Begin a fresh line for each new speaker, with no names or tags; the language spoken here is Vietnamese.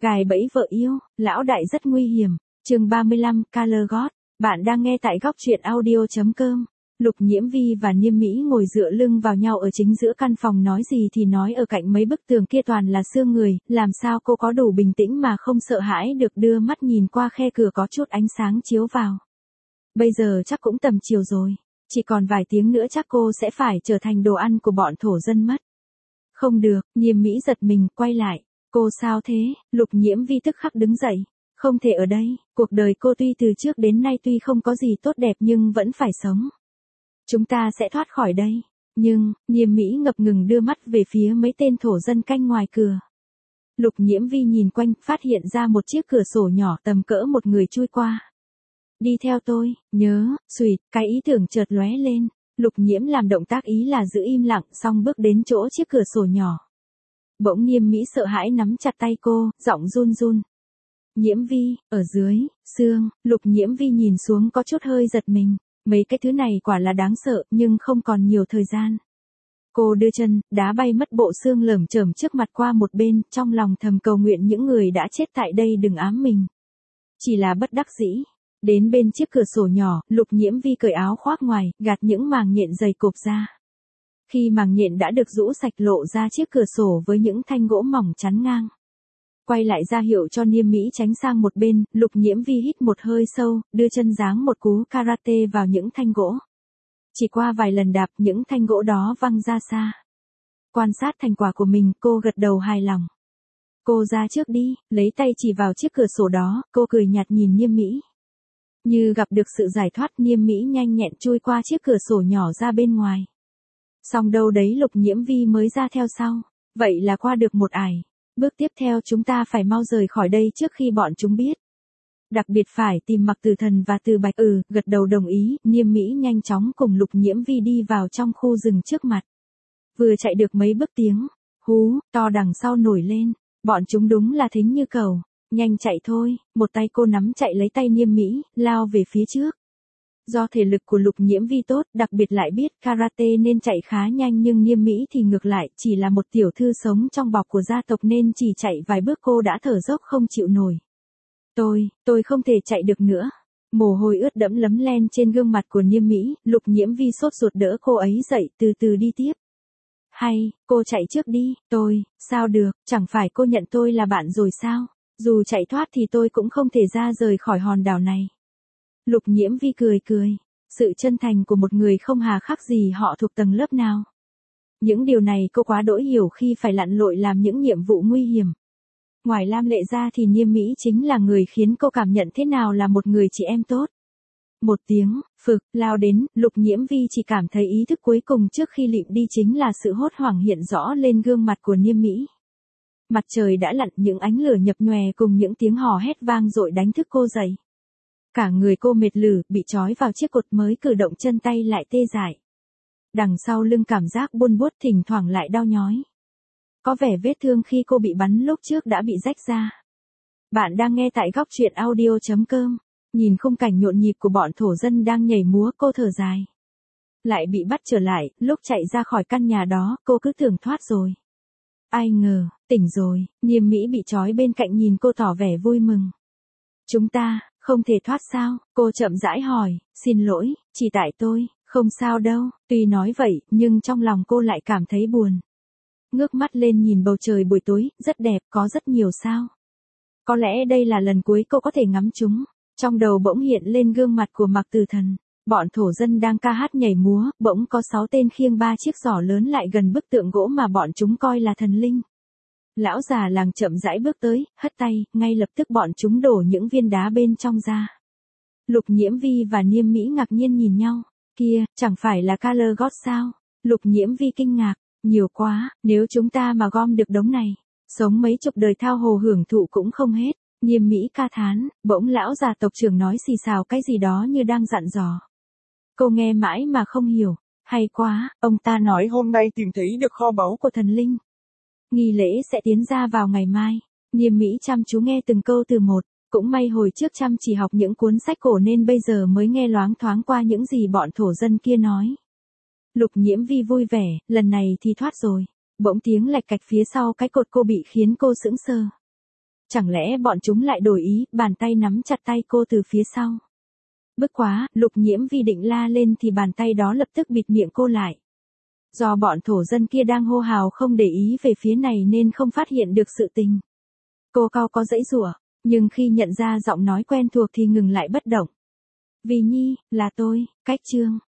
Gài bẫy vợ yêu, lão đại rất nguy hiểm. Chương 35, Color God. Bạn đang nghe tại góc truyện audio.com. Lục Nhiễm Vi và Niêm Mỹ ngồi dựa lưng vào nhau ở chính giữa căn phòng, nói gì thì nói, ở cạnh mấy bức tường kia toàn là xương người, làm sao cô có đủ bình tĩnh mà không sợ hãi được đưa mắt nhìn qua khe cửa có chút ánh sáng chiếu vào. Bây giờ chắc cũng tầm chiều rồi, chỉ còn vài tiếng nữa chắc cô sẽ phải trở thành đồ ăn của bọn thổ dân mất. Không được, Niêm Mỹ giật mình, quay lại. Cô sao thế? Lục Nhiễm Vi tức khắc đứng dậy. Không thể ở đây, cuộc đời cô tuy từ trước đến nay tuy không có gì tốt đẹp nhưng vẫn phải sống. Chúng ta sẽ thoát khỏi đây. Nhưng, Niêm Mỹ ngập ngừng đưa mắt về phía mấy tên thổ dân canh ngoài cửa. Lục Nhiễm Vi nhìn quanh, phát hiện ra một chiếc cửa sổ nhỏ tầm cỡ một người chui qua. Đi theo tôi, nhớ, xuỵt, cái ý tưởng chợt lóe lên. Lục Nhiễm làm động tác ý là giữ im lặng, xong bước đến chỗ chiếc cửa sổ nhỏ. Bỗng Niêm Mỹ sợ hãi nắm chặt tay cô, giọng run run. Nhiễm Vi, ở dưới, xương. Lục Nhiễm Vi nhìn xuống có chút hơi giật mình. Mấy cái thứ này quả là đáng sợ, nhưng không còn nhiều thời gian. Cô đưa chân, đá bay mất bộ xương lởm chởm trước mặt qua một bên, trong lòng thầm cầu nguyện những người đã chết tại đây đừng ám mình. Chỉ là bất đắc dĩ. Đến bên chiếc cửa sổ nhỏ, Lục Nhiễm Vi cởi áo khoác ngoài, gạt những màng nhện dày cộp ra. Khi màng nhện đã được rũ sạch, lộ ra chiếc cửa sổ với những thanh gỗ mỏng chắn ngang. Quay lại ra hiệu cho Niêm Mỹ tránh sang một bên, Lục Nhiễm Vi hít một hơi sâu, đưa chân giáng một cú karate vào những thanh gỗ. Chỉ qua vài lần đạp, những thanh gỗ đó văng ra xa. Quan sát thành quả của mình, cô gật đầu hài lòng. Cô ra trước đi, lấy tay chỉ vào chiếc cửa sổ đó, cô cười nhạt nhìn Niêm Mỹ. Như gặp được sự giải thoát, Niêm Mỹ nhanh nhẹn chui qua chiếc cửa sổ nhỏ ra bên ngoài. Xong đâu đấy Lục Nhiễm Vi mới ra theo sau. Vậy là qua được một ải. Bước tiếp theo chúng ta phải mau rời khỏi đây trước khi bọn chúng biết. Đặc biệt phải tìm Mặc Tử Thần và Từ Bạch. Gật đầu đồng ý, Niêm Mỹ nhanh chóng cùng Lục Nhiễm Vi đi vào trong khu rừng trước mặt. Vừa chạy được mấy bước tiếng, hú, to đằng sau nổi lên. Bọn chúng đúng là thính như cầu. Nhanh chạy thôi, một tay cô nắm chạy lấy tay Niêm Mỹ, lao về phía trước. Do thể lực của Lục Nhiễm Vi tốt, đặc biệt lại biết karate nên chạy khá nhanh, nhưng Niêm Mỹ thì ngược lại, chỉ là một tiểu thư sống trong bọc của gia tộc nên chỉ chạy vài bước cô đã thở dốc không chịu nổi. Tôi không thể chạy được nữa. Mồ hôi ướt đẫm lấm len trên gương mặt của Niêm Mỹ, Lục Nhiễm Vi sốt ruột đỡ cô ấy dậy, từ từ đi tiếp. Hay, cô chạy trước đi, sao được, chẳng phải cô nhận tôi là bạn rồi sao? Dù chạy thoát thì tôi cũng không thể ra rời khỏi hòn đảo này. Lục Nhiễm Vi cười. Sự chân thành của một người không hà khắc gì họ thuộc tầng lớp nào. Những điều này cô quá đỗi hiểu khi phải lặn lội làm những nhiệm vụ nguy hiểm. Ngoài Lam Lệ ra thì Niêm Mỹ chính là người khiến cô cảm nhận thế nào là một người chị em tốt. Một tiếng, phực, lao đến, Lục Nhiễm Vi chỉ cảm thấy ý thức cuối cùng trước khi lịm đi chính là sự hốt hoảng hiện rõ lên gương mặt của Niêm Mỹ. Mặt trời đã lặn, những ánh lửa nhập nhòe cùng những tiếng hò hét vang dội đánh thức cô dậy. Cả người cô mệt lử, bị trói vào chiếc cột mới cử động chân tay lại tê dại. Đằng sau lưng cảm giác buôn buốt, thỉnh thoảng lại đau nhói. Có vẻ vết thương khi cô bị bắn lúc trước đã bị rách ra. Bạn đang nghe tại góc truyện audio.com. Nhìn khung cảnh nhộn nhịp của bọn thổ dân đang nhảy múa, cô thở dài. Lại bị bắt trở lại, lúc chạy ra khỏi căn nhà đó, cô cứ tưởng thoát rồi. Ai ngờ, tỉnh rồi. Niêm Mỹ bị trói bên cạnh nhìn cô tỏ vẻ vui mừng. Chúng ta, không thể thoát sao? Cô chậm rãi hỏi, xin lỗi, chỉ tại tôi, không sao đâu. Tuy nói vậy, nhưng trong lòng cô lại cảm thấy buồn. Ngước mắt lên nhìn bầu trời buổi tối, rất đẹp, có rất nhiều sao. Có lẽ đây là lần cuối cô có thể ngắm chúng. Trong đầu bỗng hiện lên gương mặt của Mặc Tử Thần. Bọn thổ dân đang ca hát nhảy múa, bỗng có 6 tên khiêng 3 chiếc giỏ lớn lại gần bức tượng gỗ mà bọn chúng coi là thần linh. Lão già làng chậm rãi bước tới, hất tay, ngay lập tức bọn chúng đổ những viên đá bên trong ra. Lục Nhiễm Vi và Niêm Mỹ ngạc nhiên nhìn nhau. Kia, chẳng phải là Color God sao? Lục Nhiễm Vi kinh ngạc. Nhiều quá, nếu chúng ta mà gom được đống này, sống mấy chục đời thao hồ hưởng thụ cũng không hết. Niêm Mỹ ca thán, bỗng lão già tộc trưởng nói xì xào cái gì đó như đang dặn dò. Cô nghe mãi mà không hiểu. Hay quá, ông ta nói hôm nay tìm thấy được kho báu của thần linh. Nghi lễ sẽ tiến ra vào ngày mai. Niêm Mỹ chăm chú nghe từng câu từ một. Cũng may hồi trước chăm chỉ học những cuốn sách cổ nên bây giờ mới nghe loáng thoáng qua những gì bọn thổ dân kia nói. Lục Nhiễm Vi vui vẻ, lần này thì thoát rồi. Bỗng tiếng lạch cạch phía sau cái cột cô bị khiến cô sững sờ. Chẳng lẽ bọn chúng lại đổi ý, bàn tay nắm chặt tay cô từ phía sau. Bức quá, Lục Nhiễm Vi định la lên thì bàn tay đó lập tức bịt miệng cô lại. Do bọn thổ dân kia đang hô hào không để ý về phía này nên không phát hiện được sự tình. Cô cau có giãy giụa, nhưng khi nhận ra giọng nói quen thuộc thì ngừng lại bất động. Vì Nhi, là tôi, Cách Trương.